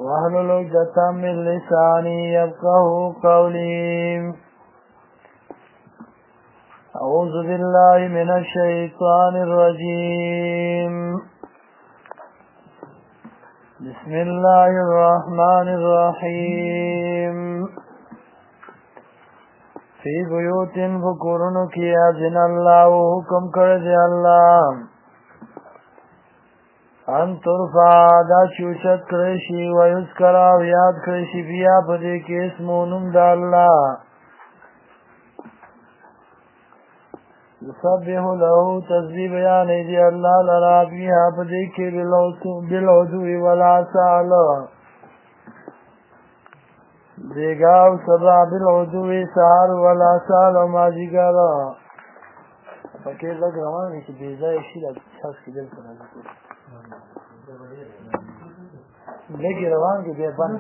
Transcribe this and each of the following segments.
واحلل عقدة من لساني يفقهوا قولي. أعوذ بالله من الشيطان الرجيم. بسم الله الرحمن الرحيم. في بيوت فکورن کی اذن الله حکم کړ دی الله ان ترفع دا چوشت کړی شي و یذکر او یاد کړی شي بیا په دې کې اسمونم د الله یسبح له تسبیح بیان دی الله لرا بیا په دې کې بالعدو والآصال دیگاو سبا بالعدو سهار والآصال و مازیګر پکې لږ روان شي بیځای شي د تاسو کې دل سره لګي روان دي بیا باندې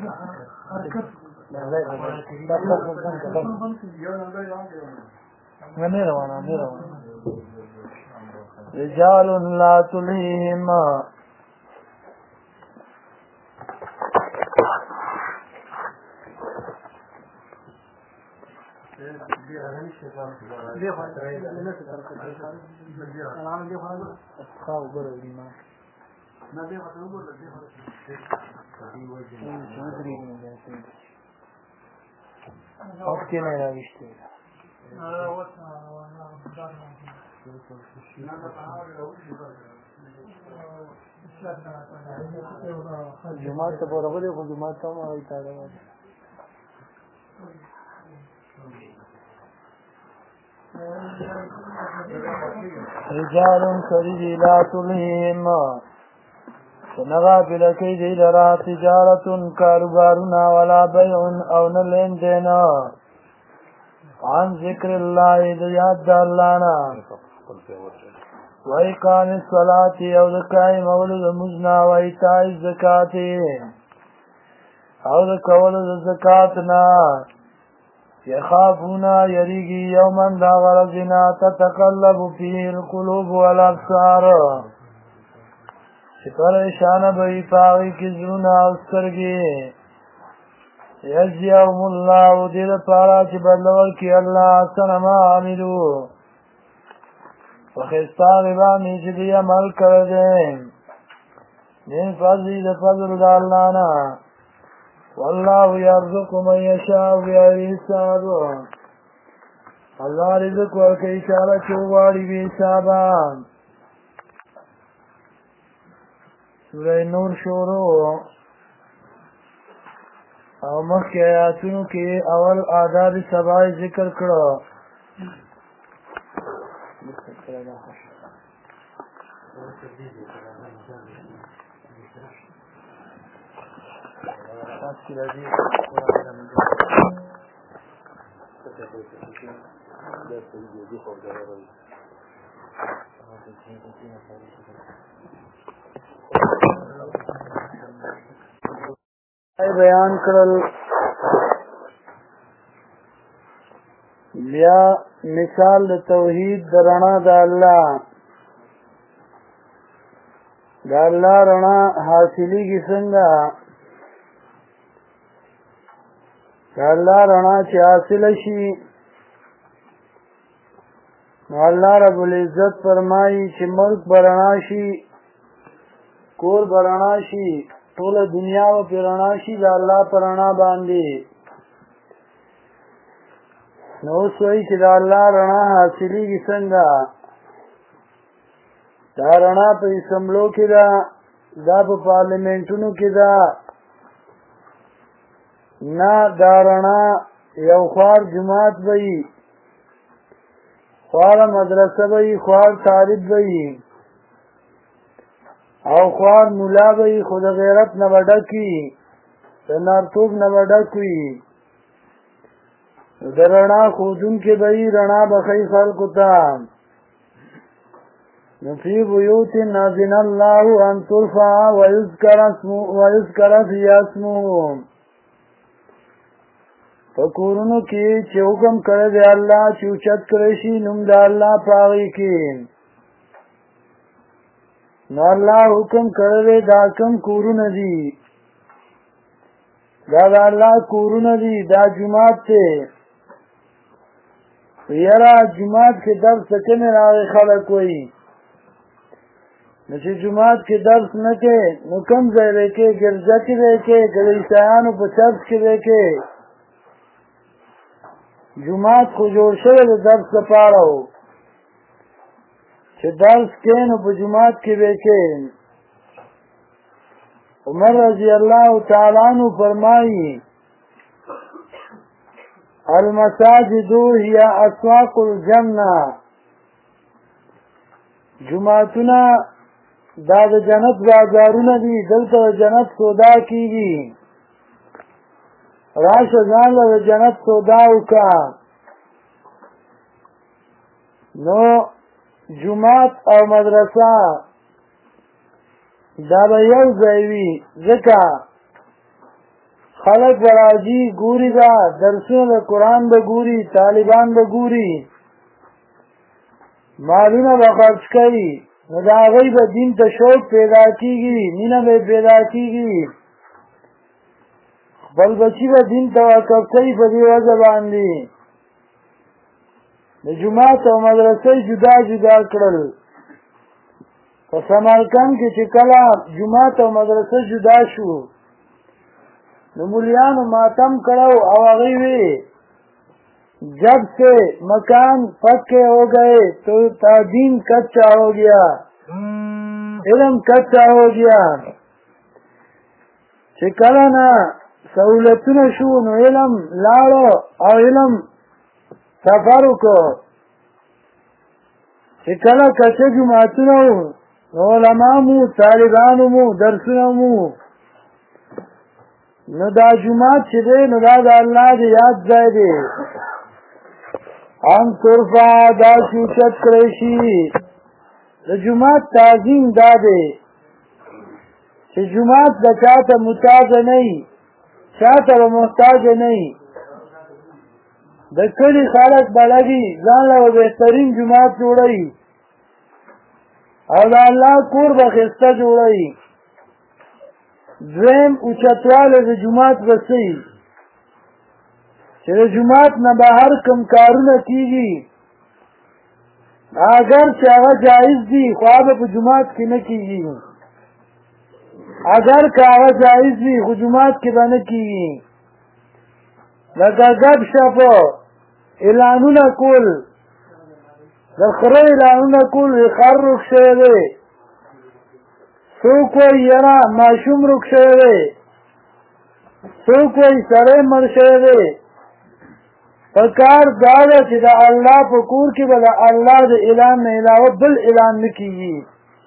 نه روان رجال لا تلهيهم وقتی نه راوښته جمعه ته ورغلې خو جمعه ته ما ایتاله رجال سریدی لا تلهیم سنغا پلکی دی لرا تجارتن کاروبارنا ولا بیعن او نلین دینا عن ذکر اللہ دیاد دا اللہنا و اقام الصلاة او دکائی مولد مزنا و ایتائی الزکاة او دکولد الزکاتنا یخافونا یریگی یومن دا غرزنا تتقلب فیه القلوب والابصار پریشان بھئی پاغی کی زرون آسترگی یجزیهم اللہ دید پارا چی بدلور کی اللہ حسن ما عملو وخستان بانی چی دی عمل کردیں من فضلی دی فضل دا اللہنا واللہ یرزق من یشاء بغیر حساب اللہ رزق ورکی چالا چوباری بی حسابان سورہ نور شروع او مخی آیاتونو کې اول آداب سبای ذکر کړو بیان کړل بیا مثال د توحید د رڼا د الله رڼا حاصلېږي څنګه د الله رڼا چې حاصله شي نو الله رب العزت فرمایي چې ملک به رڼا شي کور به رڼا شي ټول دنیا و پیرانا شي د الله پرانا باندې نو سوی چې د الله رڼا حاصلېږي څنګه دا رڼا په اسمبلو کې ده دا په پارلیمنټونو کې ده نه دا رڼا یو خوار جماعت به وي خواره مدرسه به وي خوار طالب به وي او خوار مولا بی خود غیرت نوڈکی نارتوب نوڈکی در رنا خودون کے بی رنا بخی خلقتا نفی بیوت نازن اللہ ان ترفع ویذکر فی اسمهم فکورنو کی چه حکم کرده اللہ چوچت کرشی نم دا اللہ پاغی کی نو الله حکم کړی دا کم کورونه دي دا د الله کورونه دي دا جومات دی یاره جومات کې درس کومې راغی خلک وایي نو چې جومات کې درس نه کې نو کوم ځای دی کې ګرځه کې دی کې که د عیسایانو په چرچ کې دی کې جومات خو جوړ شوی د درس لپاره و چې درس کې نو په جومات کې به کې عمر رضی اللہ تعالیٰ عنہ فرمائی المساجد هي اسواق الجنہ جمعتنا دا د جنت بازارونه دي دلته جنت سودا کیږي راشه ځان له جنت سودا وکا نو جمعات او مدرسه دا به یو ځای وي ځکه خلک به راځي ګوري به درسونه د قرآن به ګوري طالبان به ګوري مالونه به خرڅ کوي نو د هغوی به دین ته شوق پیدا کېږي مینه به پیدا کېږي خپل بچي به دین ته وقف کوي په دې وجه باندې د جومات او مدرسې جدا جدا کړل په سمرقند کې چې کله جومات او مدرسه جدا شو نو مولیانو ماتم کړو او هغوی وی جب سے مکان پکے ہو گئے تو تعظیم کچا ہو گیا علم کچا ہو گیا چې کله نه سہولتونه شو نو علم لاړو او علم سفر وکړو چې کله کچه جوماتونه علماء مو طالبانو مو درسونه مو نو دا جومات چې دی نو دا د الله د یاد ځای دی ان ترفع دا شوچت کړی شي د جومات تعظیم دا دی چې جومات د چاته محتاج نه وي چاته به محتاج نه وي د کلي خلک به لګي ځان له بهترین جومات جوړوي او د الله کور به ښایسته جوړوي دویم اوچتوالی د جومات به څه وي چې د جومات نه بهر کوم کارونه کېږي اگر چې هغه جایز دي خو هغه په جومات کې نه کېږي اگر که هغه جایز وي خو جومات کې به نه کېږي لکه ګپ شپ اعلانونه کول د خره اعلانونه کول خر روک شوی دی څوک وایي یاره ماشوم روک شوی دی څوک وایي سړی مړ شوی دی پکار دا ده چې د الله په کور کې به د الله د اعلان نه علاوه بل اعلان نه کېږي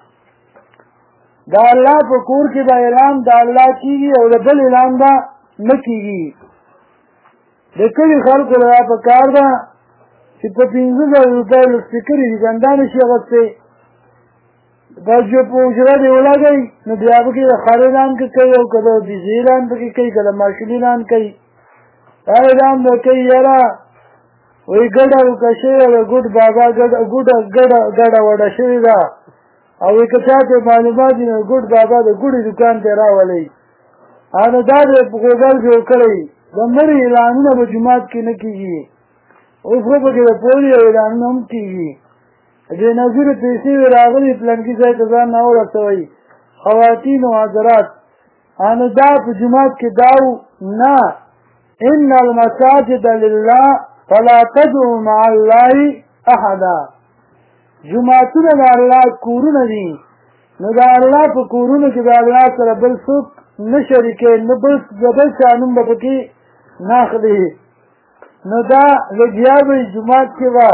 د الله په کور کې به اعلان د الله کېږي او د بل اعلان به نه کېږي د کلي خلکو له پکار ده چې په 15,000 روپۍ لوډسپیکر یې ځنډا نه شي اخیستی دا جو په حجره دې ولګوئ نو بیا پکې د خر اعلان کوي او که د بیزې اعلان پکې کوي که د ماشوم اعلان کوي دا اعلان به کوي یاره وایي ګډه وکړه شوې ده ګوډ بابا ګډه وډه شوې ده او وایي که چاته معلومات وي نو ګوډ بابا د ګوډې دوکان ته یې راولئ نو دا د ګوګل جوړ کړی د مړي اعلانونه به جومات کې نه کېږي اوس خو پکې د پولیو اعلانونه هم کېږي بې نظیره پیسې وې راغلي پلنکي ځای ته ځان راورسوئ خواتینو حضرات نو دا په جومات کې دا نه ان المساجد لله فلا تدعوا مع الله احدا جوماتونه د الله کورونه دي نو د الله په کورونو کې د الله سره بل څوک نه شریکوي نه بل چا نوم به پکې نه اخلي نو دا لګیا به جومات کې به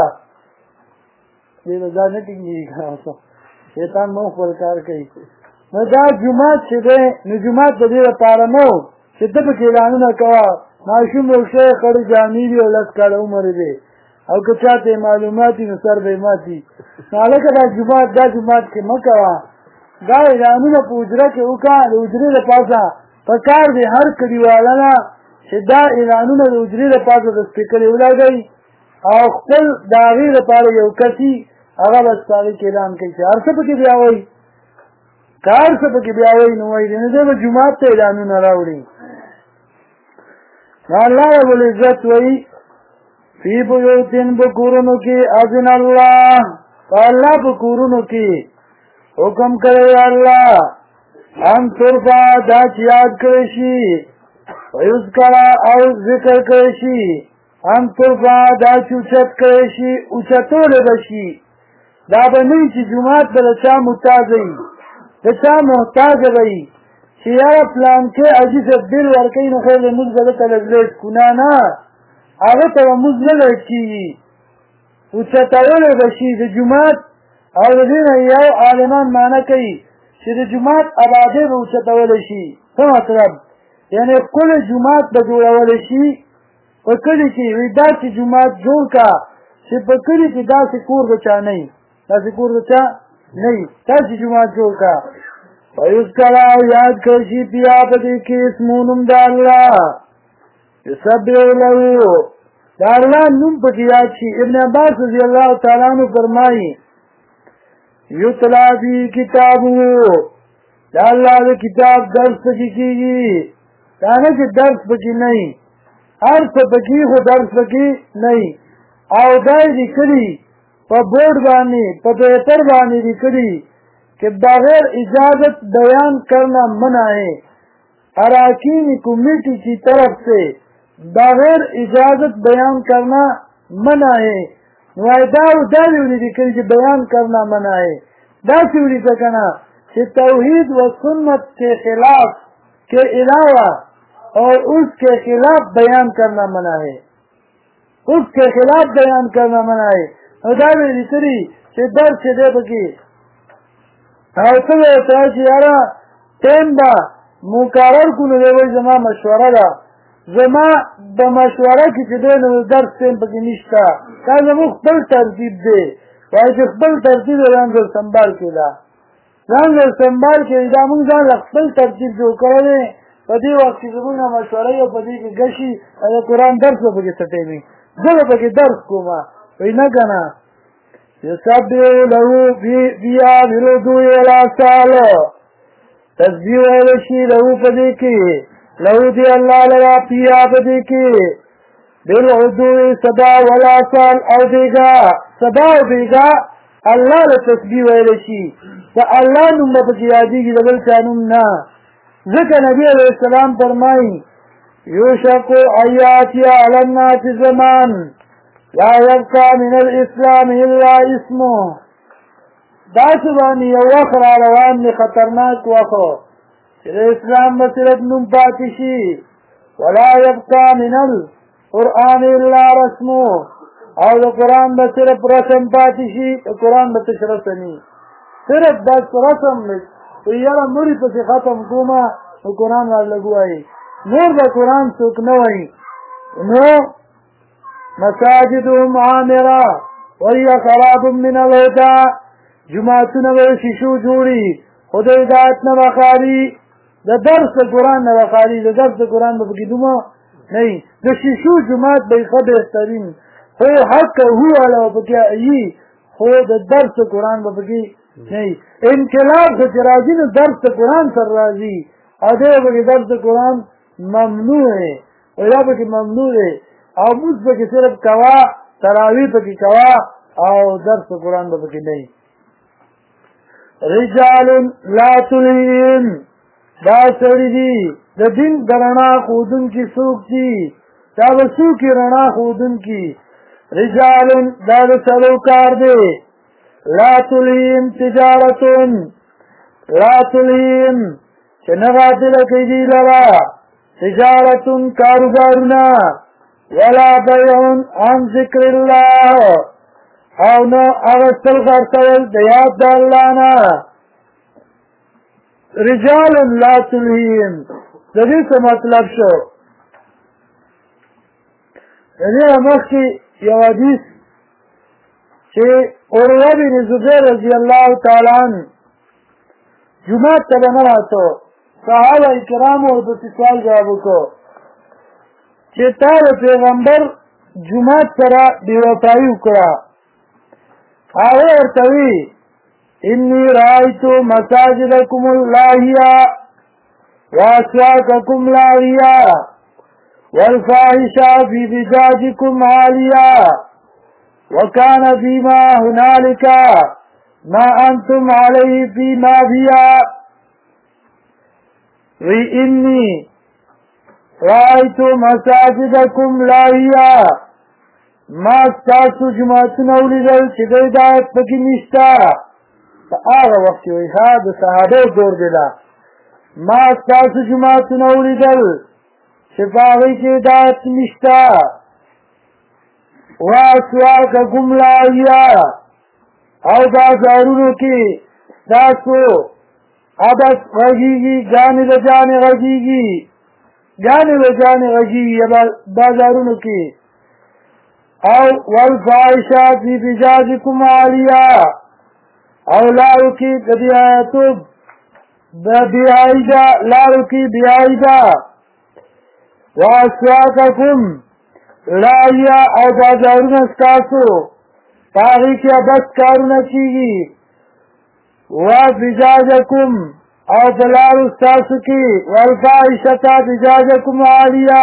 دا نه ټینګېږي شیطان مو خپل کار کوي نو دا جومات چې دی نو جومات د دې لپاره نه و چې ته پکې اعلانونه کوه ماشوم یو شی خړې جامې وي او 10 کاله عمر دی او که چاته معلومات وي نو سر به یې ماتي نو هلکه دا جومات کې مه کوه دا اعلانونه په حجره کې وکړه د حجرې د پاسه پکار دی هر کلیواله نه چې دا اعلانونه د حجرې د پاسه د سپیکر یې ولګوي او خپل د هغې لپاره یو کس هغه بس په هغې کې اعلان کوي چې هر څه پکې بیا وایي که هر څه پکې بیا وایي نو وایي نو دی به جومات ته اعلانونه راوړي اللہ رب العزت وی فی بیوتن بکورنو کی اذن اللہ اللہ بکورنو کی حکم کرے اللہ ان ترفع دا چیاد کرشی ویذکر او ذکر کرشی ان ترفع دا چوچت کرشی اوچتو لبشی دا بنی چی جماعت بلا چا متازی دا چا محتاج بئی چی یارا پلان کے عجیس دل ورکی نخیر مزدلتا لزلیت کنانا آغتا و مزدلت کی اوچتاول بشی دا جماعت او دا دین ایاو عالمان مانا کئی چی دا جماعت عباده با اوچتاول شی تو مطلب یعنی کل جماعت با جوڑاول شی و کلی کی ویدا چی جماعت جوڑ کا چی پا کلی کی دا سی کور بچا نئی دا سی کور بچا نئی دا سی جماعت جوڑ کا وَيُذْكَرَ یاد کرشی پیا پدی کی اسمونم دا اللہ یسبح لہو دا اللہ نم پکی یاد شی ابن عباس رضی اللہ تعالیٰ عنہ فرمائی یتلا بی کتابو دا اللہ دا کتاب درس پکی کی گی دانا کہ درس پکی نہیں عرص پکی خو درس پکی نہیں او دائی دی کری پا بورڈ بانی پا پیپر بانی دی کری کہ بغیر اجازت بیان کرنا منع ہے اراکین کمیٹی کی طرف سے بغیر اجازت بیان کرنا منع ہے داولی دکھری کہ بیان کرنا منع ہے داسولی تکنا کہ توحید و سنت کے خلاف کے علاوہ اور اس کے خلاف بیان کرنا منع ہے اس کے خلاف بیان کرنا منع ہے داولی دکھری کہ در سے دے بکی او څنګه ته چې یاره ټیم به مقرر کړو دی وایي زما مشوره ده زما د مشوره کې چې دی نو درس ټیم پکې نشته دا زموږ خپل ترتیب دی وایي چې خپل ترتیب یې ځان ځل سنبال کړي ده ځان ځل سنبال کړي دا موږ ځان له خپل ترتیب جوړ کړی دی په دې وخت کې زموږ نه مشوره یې په دې کې ګشي د قرآن درس به پکې څټوي زه به پکې درس کوم وایي نه که نه یسبح لہو بیا برودو الاسال تسبیح ویلشی لہو پدی کی لہو دی اللہ لگا پیا پدی کی بالعدو صدا والاسال او دیگا صدا او دیگا اللہ لتسبیح ویلشی تا اللہ نم پکی آدی کی دبل چانم نا ذکر نبی علیہ السلام فرمائی یوشکو آیاتی علنات زمان لا يبقى من الاسلام الا اسمه داسو بانی یو وخر روان دی خطرناک وخو چه اسلام بصرت نم پاتشی ولا يبقى من القرآن الا رسمه او دا قرآن بصرف رسم پاتشی قرآن بتش رسمی صرف بس رسم یارا موری پسی ختم کوما قرآن وار لگو آئی نور دا قرآن سوک نوائی نو مساجدهم عامرہ وہی خراب من الہدا جماعتنا و شیشو جوڑی خود ہدایت نہ بخاری دا درس قرآن نہ بخاری دا درس قرآن بکی دوما نہیں دا شیشو جماعت بی خب احترین خو حق ہو علا بکی ای خو دا درس قرآن بکی نہیں انقلاب سے چراجی نے درس قرآن سر راضی ادھے بکی درس قرآن ممنوع ہے اولا بکی ممنوع ہے او موز پکی صرف کوا تراوی پکی کوا او درس قرآن پکی نہیں رجال لا تلین دا سڑی دی دا دن درنا خودن کی سوک دی دا بسو کی رنا خودن کی رجال دا سلوکار دے لا تلین تجارتن لا تلین چنغاتل کی لرا تجارتن کاروبارنا ولا بیعن عن ذکر اللہ او نو اغسطل خرطول دیاد دا اللہ نا رجال لا تلہین دلی سے مطلب شو دلی امخ کی یو حدیث چه عروہ بن زبیر رضی اللہ تعالیٰ عنہ جماعت تبنا تو صحابہ اکرامو دو سوال جوابو کو چه تار پیغمبر جماعت سرا بیوفائی اکرا آوے ارتوی انی رائیتو مساجدکم اللاہیا واسواککم لاغیا والفاحشة في بجاجكم عالية وكان فيما هنالك ما أنتم عليه في نادية وإني رأيت مساجدكم لاهية ما ستاسو جماعتنا ولیدل چې د هدایت پکې نشته په هغه وخت کې وایي ښه د صحابو دور دی دا ما ستاسو جماعتنا ولیدل چې په هغوی کې هدایت نشته واسواقکم لاهیه او بازارونو کې ستاسو عبس غږیږي ګانې د جانې غږیږي بازارونو کې او والفاحشة في بجاجكم عالية او لارو کی بیایتوب بیایدہ لارو کی بیایدہ واسواقکم لایا او بازارون استاسو پاغی کیا بس کارون چیگی وبجاجکم او بلارو استاسو کی والفاحشة بجاجکم عالية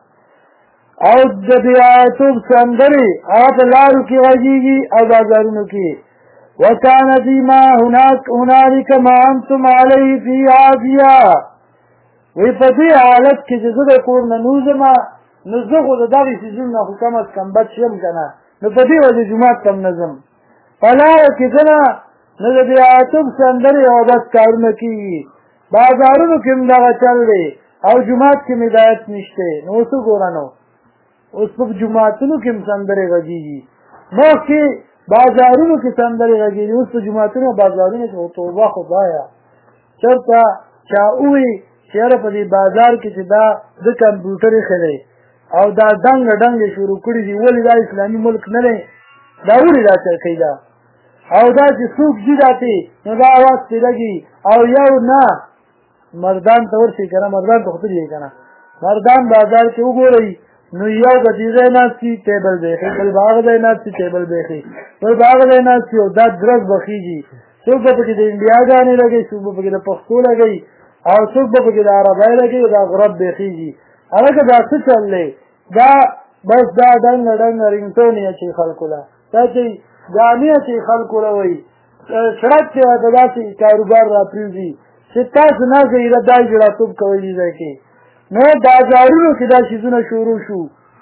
او د بیاتوب سندری او لارو کی غږیږي او بازارونو کې وکانه فيما هنالك ما انتم عليه في عافيه وی په دې حالت کې چې زه د کور نه نوځم نو زه خو د دغې څیزونو خو کم از کم بد شم که نه نو په دې وجې جومات ته هم نه ځم په لاره کې ځنه نو د بیاتوب سندرې او بس کارونه کېږي بازارونو کې هم دغه چل دی او جومات کې مې هدایت نشته نو اوس وګوره نو اوس په جوماتونو کې هم سندرې غږېږي مخکې بازارونو کې سندرې غږېږي اوس په جوماتونو او بازارونو کې توبه خدایه چېرته چا ووایي چې یاره په دې بازار کې چې دا د کمپیوټر ایښی دی او دا ډنګه ډنګې شروع کړي دي ولې دا اسلامي ملک نه دی دا ولې دا چرکوي دا او دا چې څوک ځي داسې نو دا اواز پرې لګي او یو نه مردان ته ورشئ که نه مردان ته خو ته دی که نه مردان بازار کې وګورئ نو یو به دې ځای ناست وي ټیبل به ایښی بل به هغه ځای ناست وي ټیبل به ایښی بل به هغه ځای ناست وي او دا درز به خېږي څوک به پکې د انډیاګانې لګوي څوک به پکې د پښتو لګوي او څوک به پکې د عربۍ لګوي دا غرب به خېږي هلکه دا څه چل دی دا بس دا ډنګه ډنګه رنګټون یې اچوي خلکو له دا چې جامې اچوي خلکو له وایي سړک چې ورته داسې کاروبار را پرېوځي چې تاسو ناځئ دا جړاتوب کوئ دې ځای کې نو بازارونو کې دا شیزونه شروع شو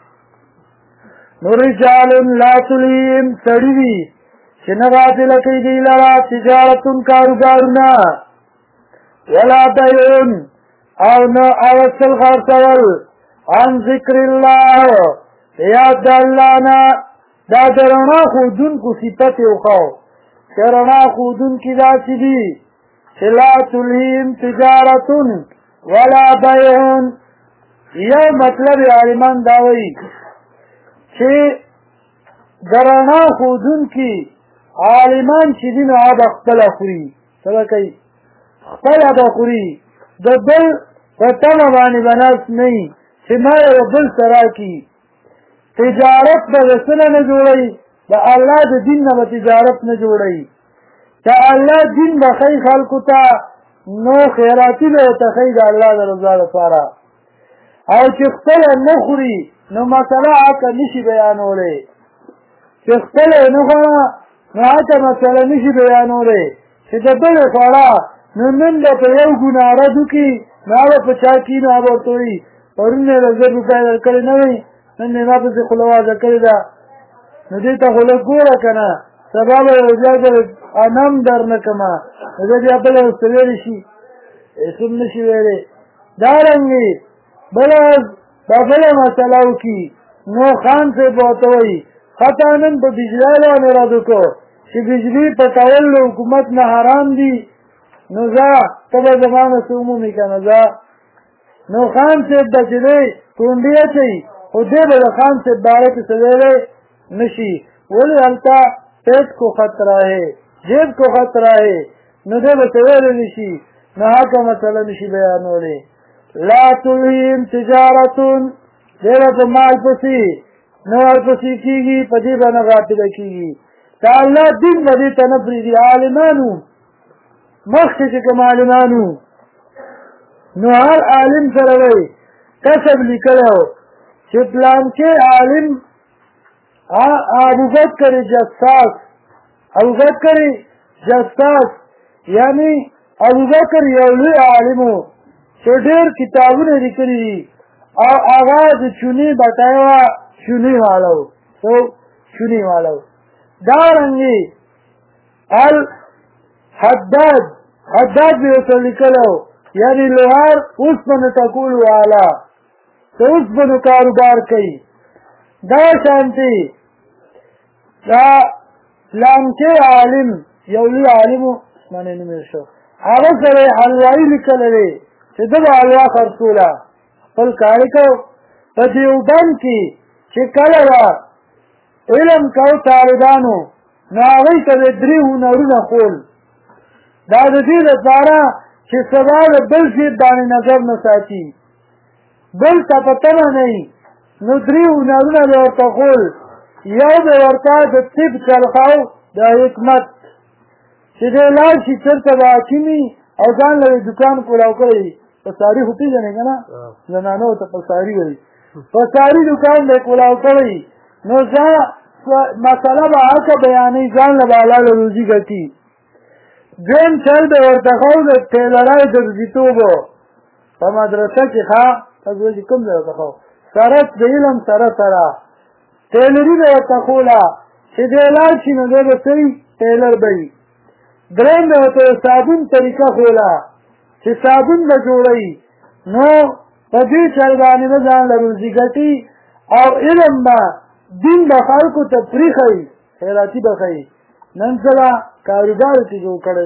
نو رجال لا تلهیهم سړي دي چې نه غافله کوي دوی لره تجارتون کاروبارونه ولا بیع او نه اوصل خرڅول عن ذکر الله یاد د الله نه دا د رڼا ښودونکو صفت یې وښو چې رڼا ښودونکي داسې دي چې لا تلهیهم تجارتون ولا بیع یو مطلب عالمان دا وایي چې د رڼا ښودونکي عالمان چې دي نو هغه به خپله خوري څه به کوي خپله به خوري د بل په تمه باندې به ناست نه وي چې ما یو بل څه راکړي تجارت به د څه نه جوړوي د الله د دین نه به تجارت نه جوړوي که الله دین به ښایي خلکو ته نو خیراتي به ورته ښایي د الله د رضا لپاره او چې خپله نه خوري نو مسله هلته نشي بیانولی چې خپله یې نه خوړه نو هلته مسله نشي بیانولی چې د بلې خوړه نو نن به په یو ګناه رد وکړي نو هغه په چا کي نو هغه ورته وایي پرون یې له 1000 روپۍ درکړې نه وي نن یې ما پسې خوله وازه کړې ده نو دې ته خو لږ ګوره که نه سبا به یو ځای د انم در نه کړمه نو زه بیا بله ورته ویلی شي هېڅ هم نه شي ویلی دارنګې بله بله مسله وکړي نو خان صاحب ورته وایي خطا نن په بجلی باندې رد وکړو چې بجلي پټول له حکومت نه حرام دي نو ځه ته به زما نه څه ومومې که نه ځه نو خان صاحب به چې دی ټونډې اچوي خو دی به د خان صاحب باره کې څه ویلی نه شي ولې هلته پیټ کو خطره ہے جیب کو خطره ہے نو دی به څه ویلی نه شي نو هغه مسله نه شي بیانولی لا تلهیهم تجارتون دی به په مال پسې نه ورپسې کېږي په دې به نه غافله کېږي د الله دین به دې ته نه پرېږدي عالمانو مخکې چې کوم عالمانو نو هر عالم سره وایي کسب لیکلی و چې پلانکې عالم ابوبکر جساس یعنی ابوبکر یو لوی عالم و چې ډېر کتابونه لیکلي دي او هغه د چونې بټۍ وه چونې والا و دارنګې حداد به ورته لیکلی و یعنی لوهار اوسپنو ټکولو والا د اوسپنو کاروبار کوي دا شانتې دا پلانکې عالم یو لوی عالم و عثماني نوم یې شو هغه سره یې حلوایي لیکلی دی چې ده به حلوا خرڅوله خپل کار یې کو په دیوبند کې چې کله به علم کو طالبانو نو هغوی ته د 3 هنرونه خول دا د دې لپاره چې سبا د بل شي باندې نظر نه ساتي بل ته په تمه نه وي نو 3 هنرونه به ورته خول یو به ورته د طب چلخاو د حکمت چې دی لاړ شي چېرته به حاکم وي او ځان له دوکان کولاو کړی پساري خو پېژنې که نه زنانو ته پساري وایي پساري دوکان به یې کولاو کړی نو مسله به هلته بیانوي ځان له به حلاله روزي ګټي دویم چل به ورته ښو د ټیلرۍ درځیتوب په مدرسه کې ښه تاسو وایي کوم ځای ورته ښو سره د علم سره ټیلري به ورته ښوله چې دی لاړ شي نو دی به څه ټیلر به وي درېیم به ورته د صابون طریقه ښوله چې صابون به جوړوي نو په دې چل باندې به ځان له روزي ګټي او علم به دین به خلکو ته پرېښوي خیراتي به ښوي نن سبا کاروبار چې جوړ کړی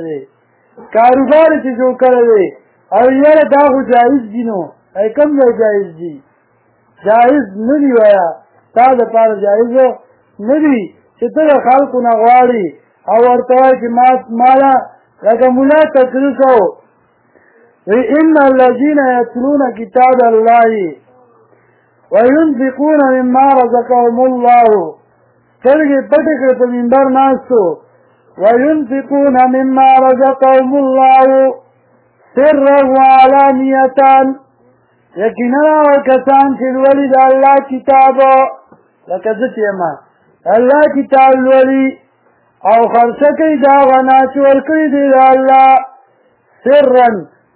دی او یاره دا خو جایز دي نو کوم ځای جایز دي جایز نه دي وایه تا دپاره جایز نه دي چې ته د خلکو نه غواړي او ورته وایي چې ماله لکه ملا تقریر کو ان الذین یتلون کتاب الله وینفقون مما رزقهم الله سترګې پټې کړې په منبر ناستو وینفقون مما رزقهم الله سرا وعلانیة یقینا هغه کسان چې لولي د الله کتاب لکه زه چې یم الله کتاب لولي او خرڅه کوي د هغه نه چې ورکړي دي د الله سرا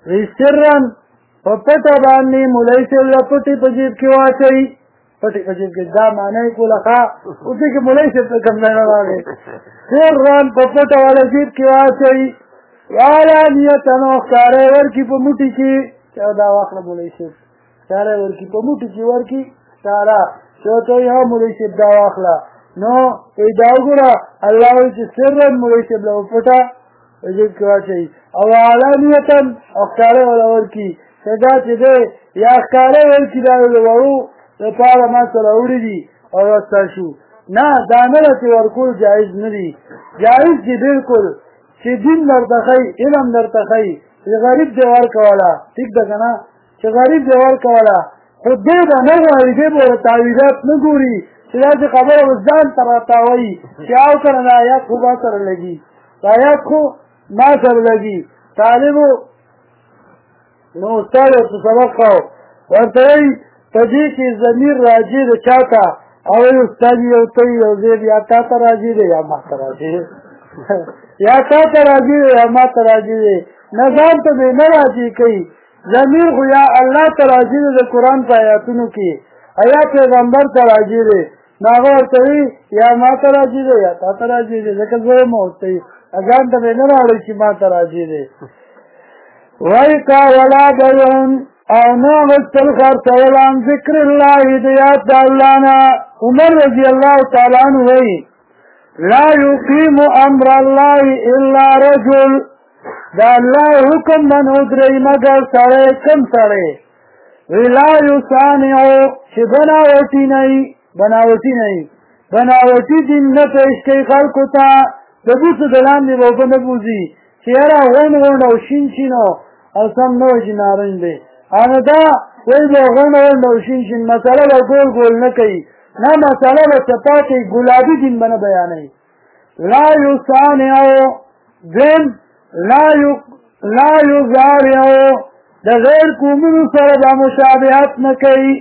په پټه باندې مولوي صاحب له پټې په جیب کې واچوي پټې په جیب کې دا معنی یې کوله ښه اوس کې مولوي صاحب ته کوم ځای نه راغی سرا په پټه والا جیب کې واچوي علانیة نو ښکاره یې ورکړي په موټي کې چې دا واخله مولوي صاحب ښکاره یې ورکړي په موټي کې ورکړي ښکاره چې ورته وایي ها مولوي صاحب دا واخله نو وایي دا وګوره الله وایي چې سرا مولوي صاحب له پټه په جیب کې واچوي او علانیة او ښکاره یې ورکړي چې دا چې دی یا ښکاره یې ورکړي دا د وړو لپاره ما سره وړي دي او وستا شو نه دا نه ده چې ورکول جایز نه دي جایز دي بلکل چې دین درته ښایي علم درته ښایي چې غریب دی ورکوله ټیک ده که نه چې غریب دی ورکوله خو دی به نه غواړي دی به ورته تعویضات نه ګوري چې داسې خبره اوس ځان ته راته وایي چې او کنه دا آیات خو ما سره لګي دا آیات خو ما سره لګي طالبو نو استاد ورته سبق کو ورته وایي په دې کې ضمیر راځي د چا ته او استاد یو ته یو ځای یا تا ته راځي دی یا ما ته راځي یا تا ته راځي دی یا ما ته راځي دی نه ځان ته دې نه راځي کوي ضمیر خو یا الله ته راځي دی د قرآن په آیاتونو کې یا پیغمبر ته راځي دی نو هغه ورته وایي یا ما ته راځي دی یا تا ته راځي دی ځکه زه یم ورته وایي ځان ته دې نه راوړئ چې ما ته راځي دی وایي کا ولا بیون او نه غوښتل خرڅول عن ذکر الله د یاد د الله نه عمر رضی الله تعالی عنه وایي لا یقیم امر الله الا رجل دا الله حکم باندې ودرېږي مګر سړی کم سړی لا یصانع چې بناوټي نه وي بناوټي دین نه پیش کوي خلکو ته د بوسو د لاندې به اوبه نه بوځي چې یاره غونډ او شین او سم نه وي چې نارنج دی نو دا وایي به غونډ او شین مسله به ګول نه کوي نه مسله به چپاتې ګلابي دین به نه بیانوي لا یصانع دین لا یزارع د غیر قومونو سره به مشابهت نه کوي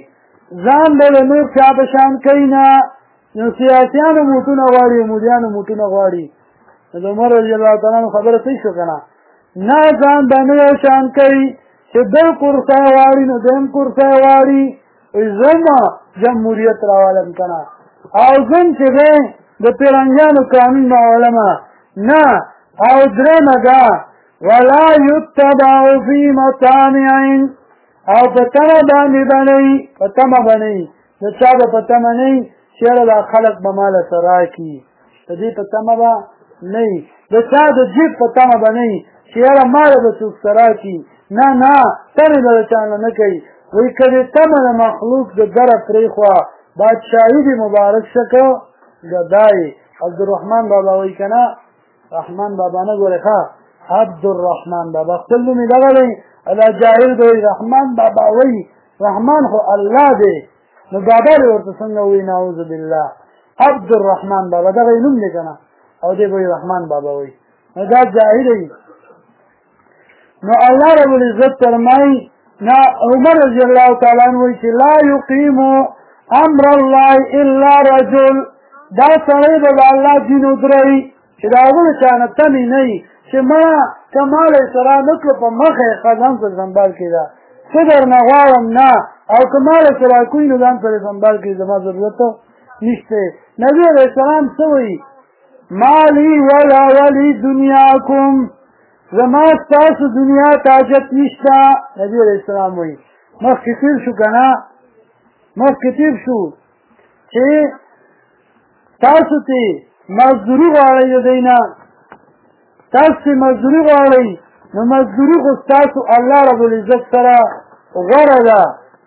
ځان به د نور چا په شان کوي نه. نو سیاسیانو موټونه غواړي، مولیانو موټونه غواړي. د عمر رضی الله تعالی عنہ خبره صحیح شو که نه؟ نه ځان به نه یو شان کوي چې بل کرسی غواړي نو دویم کرسی غواړي. زم جمهوریت راولم که نه، او زم چې دی د پیرنګیانو قانون راولم نه. او درېمه ده ولا یتبع فی مطامع، او په تمه باندې به نه وي، په تمه به نه وي، د چا به په تمه نه وي چې یاره دا خلک به ماله څه راکړي، د دې په تمه به نه وي، د چا د جیب په تمه به نه وي چې یاره ماله به څوک څه راکړي. نه نه، تمې به د چا نه نه کوي. وایي که دې تمه د مخلوق د دره پرېښوه بادشاهي دې مبارک شه که ګدای. عبدالرحمن بابا وایي که نه، رحمان بابا نه ګورې ښه، عبدالرحمن بابا خپل نوم یې دغه دی. دا جاهل دی رحمان بابا وایي رحمان خو الله دی، نو بابا دې ورته څنګه وایي؟ نعوذ بالله. عبدالرحمن بابا دغه یې نوم دی که نه، او دې به وایي رحمان بابا وایي، نو دا جاهل دی. نو الله رب العزت فرمایي نه، عمر رضی الله تعالی عنہ وایي چې لا یقیم امر الله الا رجل، دا سړی به د الله دین ودروي چې د هغه د چا نه تمې نه وي چې ما که ما له سره نه کړو په مخه یې ښه ځان سره سنبال کړي، څه درنه غواړم نه، او که ما له سره کوي نو ځان سره سنبال کړي، زما ضرورت نشته. نبي علیه السلام څه وایي؟ مالی ولا ولی دنیاکم، زما ستاسو دنیا ته حاجت نشته. نبي علیه السلام وایي مخکې تېر شو که نه، مخکې تېر شو چې تاسو ته مزدوري غواړئ د دی نه، تاسو چې مزدوري غواړئ نو مزدوري خو ستاسو الله رب العزت سره غوره ده.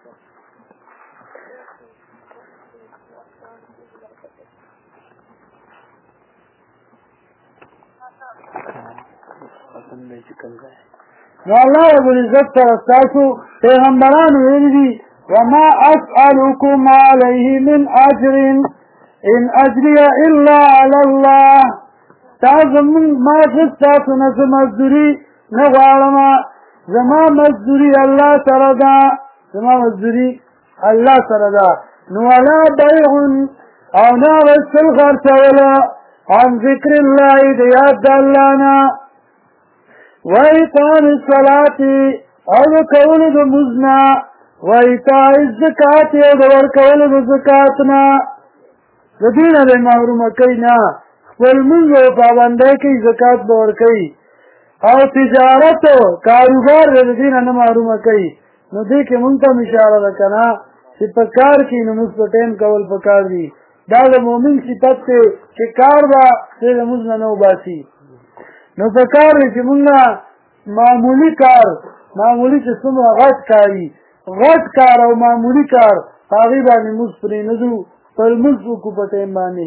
نو الله رب العزت سره ستاسو پیغمبرانو ویلي دي وما اسألكم علیه من اجر ان اجری الا علی الله، ما ستاسو نه څه مزدوري نه غواړم، زما مزدوري الله سره ده، زما مزدوري الله سره ده. نو ولا بیع او نه اخیستل خرڅوله عن ذکر الله د یاد د الله نه، وایقام الصلاة او د کولو د مونځ نه، وایتاء الزکات او د ورکولو د زکات نه، د دې نه به محرومه کوي نه، خپل مونځ او پابندۍ کوي، زکات به ورکوي، او تجارت او کاروبار د دې نه محرومه کوي. نو دې کې مونږ ته اشاره ده که نه چې په کار کې لمونځ په ټایم کول پکار دي. دا د مؤمن صفت دی چې کار به د لمونځ نه وباسي. نو په کار دی چې مونږ معمولي کار، معمولي چې څومره غټ کاري، غټ کار او معمولي کار هغې باندې لمونځ پرېنږدو، پر لمونځ وکړو په ټایم باندې.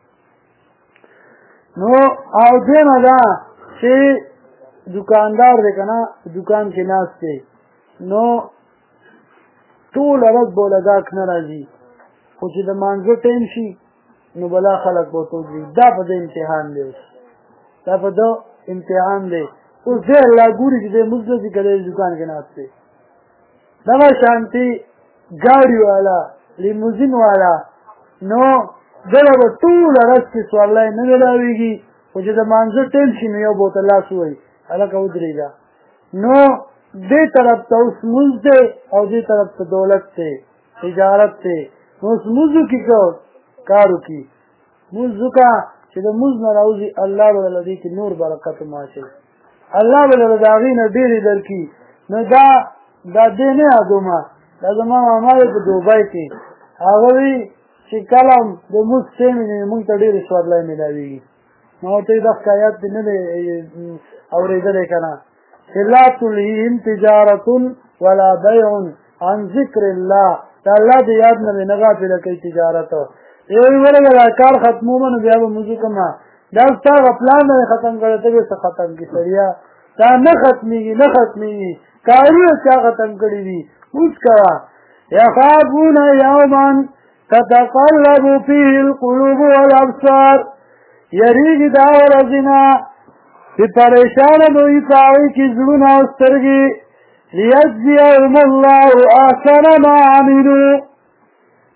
نو او دویمه ده چې دکاندار دی که نه، دکان کې ناست دی، نو ټوله ورځ به له ګاهک نه راځي، خو چې د مانځه ټایم شي نو بلا خلک به ورته ودرېږي. دا په ده امتحان دی، اوس دا په ده امتحان دی. اوس دی الله ګوري چې دی لمونځ نه ځي که دی دکان کې ناست دی. دغه شانتې ګاډي والا، لیموزین والا، نو دله به ټوله ورځ کې سوارلی نه میلاوېږي، خو چې د مانځه ټایم شي نو یو به ورته لاس ووایي هلکه ودرېږه. نو دې طرف ته اوس لمونځ دی او دې طرف ته دولت دی، تجارت دی. نو اوس لمونځ وکړي که کار وکړي؟ لمونځ وکړه چې د لمونځ نه راوځي الله به له دې کې نور برکت وماچوي، الله به له د هغې نه ډېرې درکړي. نو دا دې نه یادومه، دا زما ماما دی په دوبۍ کې، هغه وایي چې کله د لمونځ ټایم وي نو مونږ ته ډېرې سوارلی میلاوېږي. ما ورته وایي دغه حکایت دې نه دی اورېدلی که نه، چې لا تلهیهم تجارة ولا بیع عن ذکر الله، د الله د یاد نه مې نه غافله کوي تجارت. یو یې ولګه دا کار ختمومه نو بیا به لمونځ وکړم، دا ستا هغه پلان نه ختم کړی، ته به څه ختم کړي سړیا، دا نه ختمېږي، نه ختمېږي، کارونه چا ختم کړي دي. اوس کوه یخافون یوما تتقلب فیه القلوب والابصار، یریږي دا ورځې نه چې پریشانه به وي په هغې کې زړونه او سترګې، لیجزیهم الله احسن ما عملو،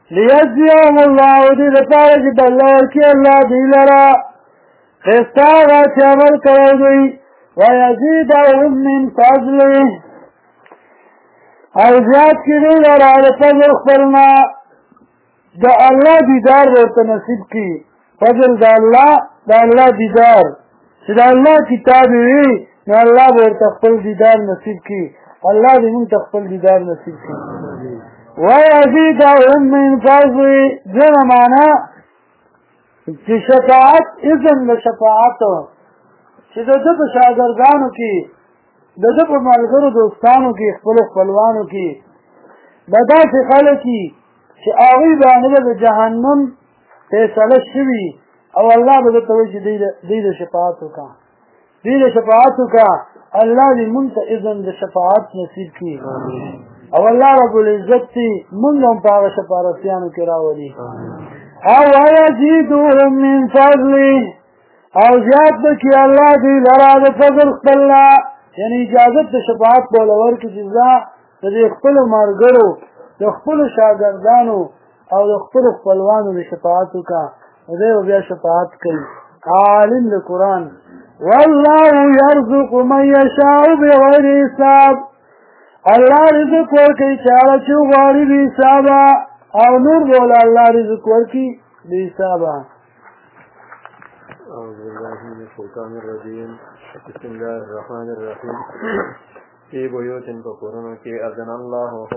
لیجزیهم الله دې لپاره چې بدله ورکړي الله دوی لره ښایسته هغه چې عمل کوي دوی ویزیدهم من فضله او زیات کړي دوی لره د فضل خپل نه د الله دیدار ورته نصیب کړي فضل د الله دیدار چې د الله کتاب وي نو الله به ورته خپل دیدار نصیب کړي الله دې موږ ته خپل دیدار نصیب کړي ویزیدهم من فضله دغه معنا چې شفاعت اذن د شفاعت چې د ده په شاګردانو کې د ده په ملګرو دوستانو کې خپلو خپلوانو کې به داسې خلک وي چې هغوی باندې به د جهنم فیصله شوي او الله به درته وایي چې دوی د شفاعت وکړه دوی د شفاعت وکړه الله دې مونږ ته اذن د شفاعت نصیب کړي او الله رب العزت دې مونږ هم په هغه شفارسیانو کې راولي او ویزیدهم من فضله او زیات به کړي الله دوی لره د فضل خپل نه یعنی اجازت د شفاعت بوله ورکړي چې زه د دې خپلو ملګرو د خپلو شاګردانو او د خپلو خپلوانو د شفاعت وکړه دی به بیا شفاعت کوي عالم د قرآن والله یرزق من یشاء بغیر حساب الله رزق ورکوي چاله چې غواړي بې حسابه او نور بوله الله رزق ورکړي بې حسابه أعوذ بالله من الشيطان الرجيم بسم الله الرحمن الرحيم في بيوت فقرن في أذن الله